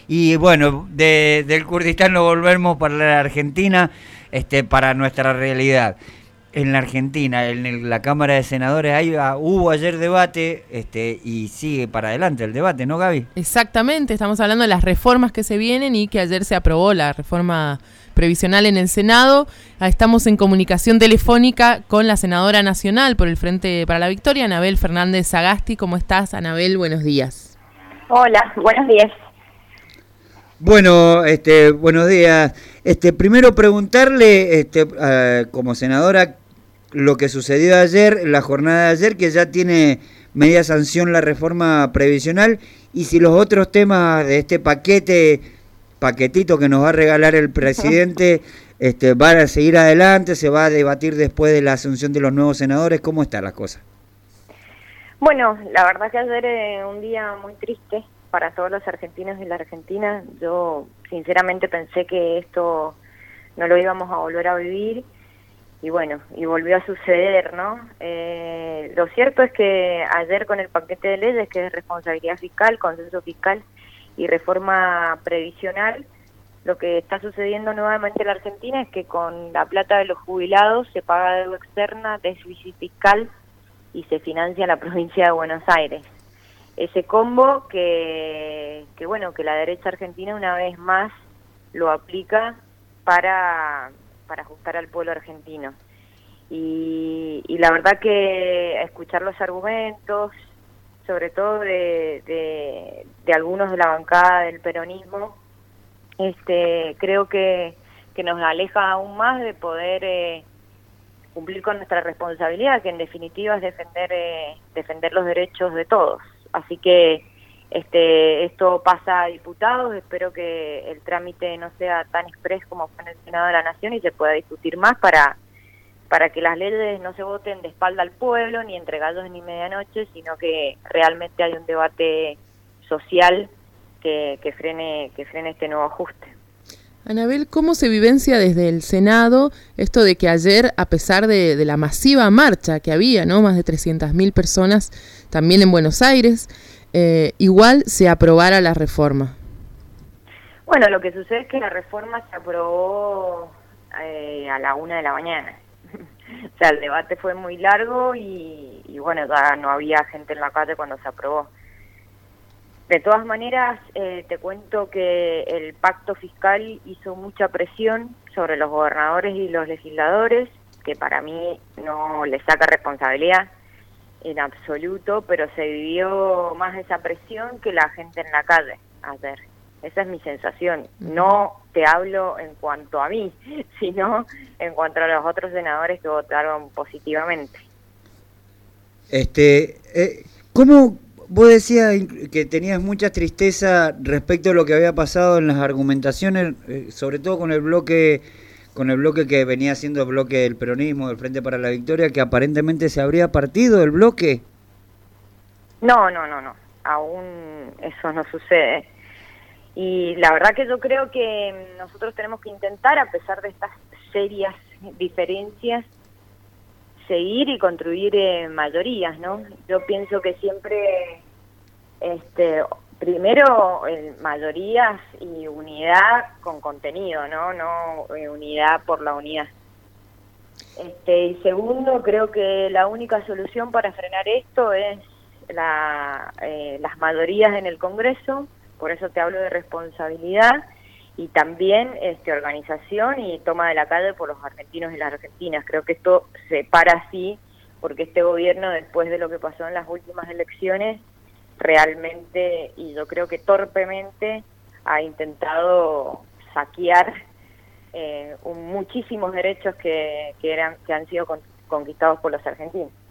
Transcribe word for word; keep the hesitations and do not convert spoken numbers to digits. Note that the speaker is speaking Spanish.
Y bueno, de, del Kurdistán lo volvemos para la Argentina, este, para nuestra realidad. En la Argentina, en el, la Cámara de Senadores, hay, uh, hubo ayer debate este, y sigue para adelante el debate, ¿no, Gaby? Exactamente, estamos hablando de las reformas que se vienen y que ayer se aprobó la reforma previsional en el Senado. Estamos en comunicación telefónica con la senadora nacional por el Frente para la Victoria, Anabel Fernández Sagasti. ¿Cómo estás, Anabel? Buenos días. Hola, buenos días. Bueno, este, buenos días. Este, primero preguntarle, este, uh, como senadora, lo que sucedió ayer, la jornada de ayer, que ya tiene media sanción la reforma previsional, y si los otros temas de este paquete, paquetito que nos va a regalar el presidente, este, van a seguir adelante, se va a debatir después de la asunción de los nuevos senadores. ¿Cómo están las cosas? Bueno, la verdad que ayer es un día muy triste para todos los argentinos y la Argentina. Yo sinceramente pensé que esto no lo íbamos a volver a vivir, y bueno, y volvió a suceder, ¿no? Eh, lo cierto es que ayer con el paquete de leyes, que es responsabilidad fiscal, consenso fiscal y reforma previsional, lo que está sucediendo nuevamente en la Argentina es que con la plata de los jubilados se paga deuda externa, déficit fiscal y se financia la provincia de Buenos Aires. Ese combo que, que bueno, que la derecha argentina una vez más lo aplica para, para ajustar al pueblo argentino. Y, y la verdad que escuchar los argumentos, sobre todo de, de, de algunos de la bancada del peronismo, este, creo que, que nos aleja aún más de poder eh, cumplir con nuestra responsabilidad, que en definitiva es defender, eh, defender los derechos de todos. Así que este esto pasa a diputados, espero que el trámite no sea tan exprés como fue en el Senado de la Nación y se pueda discutir más para, para que las leyes no se voten de espalda al pueblo, ni entre gallos ni medianoche, sino que realmente hay un debate social que, que frene, que frene este nuevo ajuste. Anabel, ¿cómo se vivencia desde el Senado esto de que ayer, a pesar de, de la masiva marcha que había, ¿no? Más de trescientas mil personas también en Buenos Aires, eh, igual se aprobara la reforma? Bueno, lo que sucede es que la reforma se aprobó eh, a la una de la mañana. O sea, el debate fue muy largo y, y bueno, ya no había gente en la calle cuando se aprobó. De todas maneras, eh, te cuento que el pacto fiscal hizo mucha presión sobre los gobernadores y los legisladores, que para mí no les saca responsabilidad en absoluto, pero se vivió más esa presión que la gente en la calle ayer. Esa es mi sensación. No te hablo en cuanto a mí, sino en cuanto a los otros senadores que votaron positivamente. Este, eh, ¿cómo...? Vos decías que tenías mucha tristeza respecto a lo que había pasado en las argumentaciones, eh, sobre todo con el bloque con el bloque que venía siendo el bloque del peronismo, del Frente para la Victoria, que aparentemente se habría partido el bloque. No, no, no, no. Aún eso no sucede. Y la verdad que yo creo que nosotros tenemos que intentar, a pesar de estas serias diferencias, seguir y construir eh, mayorías, ¿no? Yo pienso que siempre, este, primero, eh, mayorías y unidad con contenido, ¿no? No eh, unidad por la unidad. Este, y segundo, creo que la única solución para frenar esto es la, eh, las mayorías en el Congreso, por eso te hablo de responsabilidad, y también este, organización y toma de la calle por los argentinos y las argentinas. Creo que esto se para así, porque este gobierno, después de lo que pasó en las últimas elecciones, realmente, y yo creo que torpemente, ha intentado saquear eh, un, muchísimos derechos que, que, eran, que han sido con, conquistados por los argentinos.